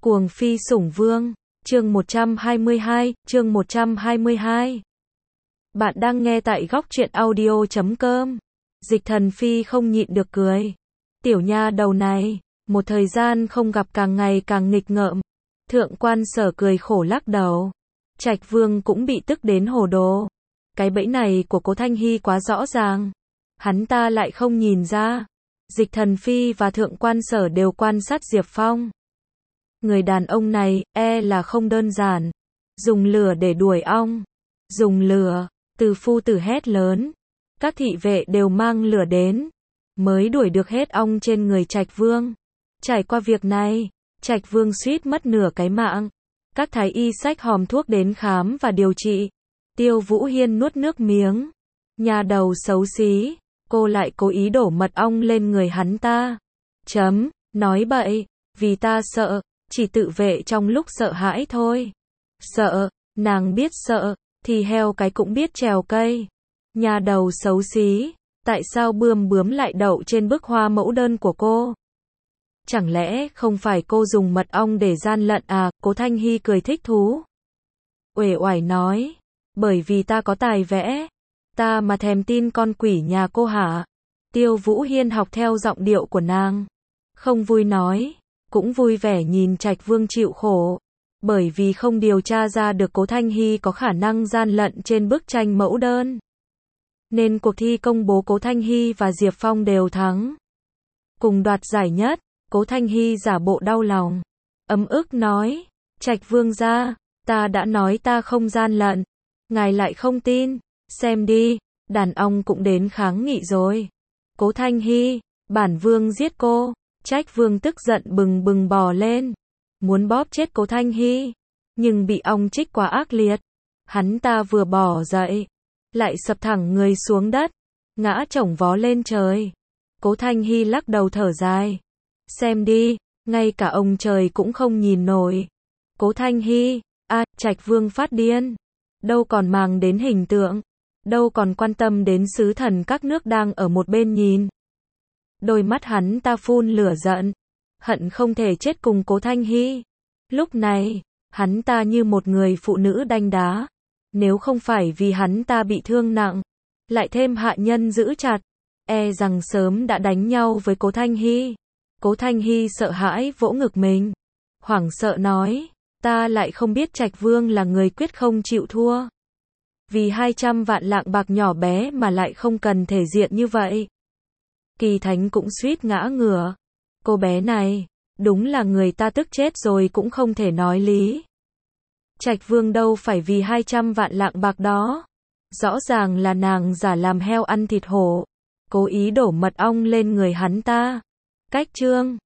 Cuồng phi sủng vương, chương 122. Bạn đang nghe tại góc truyện audio.com. Dịch Thần Phi không nhịn được cười. Tiểu nha đầu này, một thời gian không gặp càng ngày càng nghịch ngợm. Thượng quan Sở cười khổ lắc đầu. Trạch Vương cũng bị tức đến hồ đồ. Cái bẫy này của Cố Thanh Hy quá rõ ràng. Hắn ta lại không nhìn ra. Dịch Thần Phi và Thượng quan Sở đều quan sát Diệp Phong. Người đàn ông này, là không đơn giản. Dùng lửa để đuổi ong. Dùng lửa, từ phu tử hét lớn. Các thị vệ đều mang lửa đến. Mới đuổi được hết ong trên người Trạch Vương. Trải qua việc này, Trạch Vương suýt mất nửa cái mạng. Các thái y xách hòm thuốc đến khám và điều trị. Tiêu Vũ Hiên nuốt nước miếng. Nhà đầu xấu xí, cô lại cố ý đổ mật ong lên người hắn ta. Nói bậy, vì ta sợ, chỉ tự vệ trong lúc sợ hãi thôi. Sợ, nàng biết sợ, thì heo cái cũng biết trèo cây. Nhà đầu xấu xí, tại sao bướm lại đậu trên bức hoa mẫu đơn của cô? Chẳng lẽ không phải cô dùng mật ong để gian lận à? Cố Thanh Hy cười thích thú. Uể oải nói, bởi vì ta có tài vẽ. Ta mà thèm tin con quỷ nhà cô hả? Tiêu Vũ Hiên học theo giọng điệu của nàng. Không vui nói, cũng vui vẻ nhìn Trạch Vương chịu khổ. Bởi vì không điều tra ra được Cố Thanh Hy có khả năng gian lận trên bức tranh mẫu đơn. Nên cuộc thi công bố Cố Thanh Hy và Diệp Phong đều thắng. Cùng đoạt giải nhất, Cố Thanh Hy giả bộ đau lòng. Ấm ức nói, Trạch Vương gia, ta đã nói ta không gian lận. Ngài lại không tin, xem đi, đàn ong cũng đến kháng nghị rồi. Cố Thanh Hy, bản vương giết cô. Trạch Vương tức giận bừng bừng bò lên. Muốn bóp chết Cố Thanh Hy. Nhưng bị ong chích quá ác liệt. Hắn ta vừa bỏ dậy. Lại sập thẳng người xuống đất. Ngã chổng vó lên trời. Cố Thanh Hy lắc đầu thở dài. Xem đi, ngay cả ông trời cũng không nhìn nổi. Cố Thanh Hy, Trạch Vương phát điên. Đâu còn màng đến hình tượng. Đâu còn quan tâm đến sứ thần các nước đang ở một bên nhìn. Đôi mắt hắn ta phun lửa giận. Hận không thể chết cùng Cố Thanh Hy. Lúc này, hắn ta như một người phụ nữ đanh đá. Nếu không phải vì hắn ta bị thương nặng, lại thêm hạ nhân giữ chặt, rằng sớm đã đánh nhau với Cố Thanh Hy. Cố Thanh Hy sợ hãi vỗ ngực mình. Hoảng sợ nói, ta lại không biết Trạch Vương là người quyết không chịu thua. Vì 200 vạn lạng bạc nhỏ bé mà lại không cần thể diện như vậy. Kỳ Thánh cũng suýt ngã ngửa. Cô bé này, đúng là người ta tức chết rồi cũng không thể nói lý. Trạch Vương đâu phải vì 200 vạn lạng bạc đó. Rõ ràng là nàng giả làm heo ăn thịt hổ. Cố ý đổ mật ong lên người hắn ta. Cách chương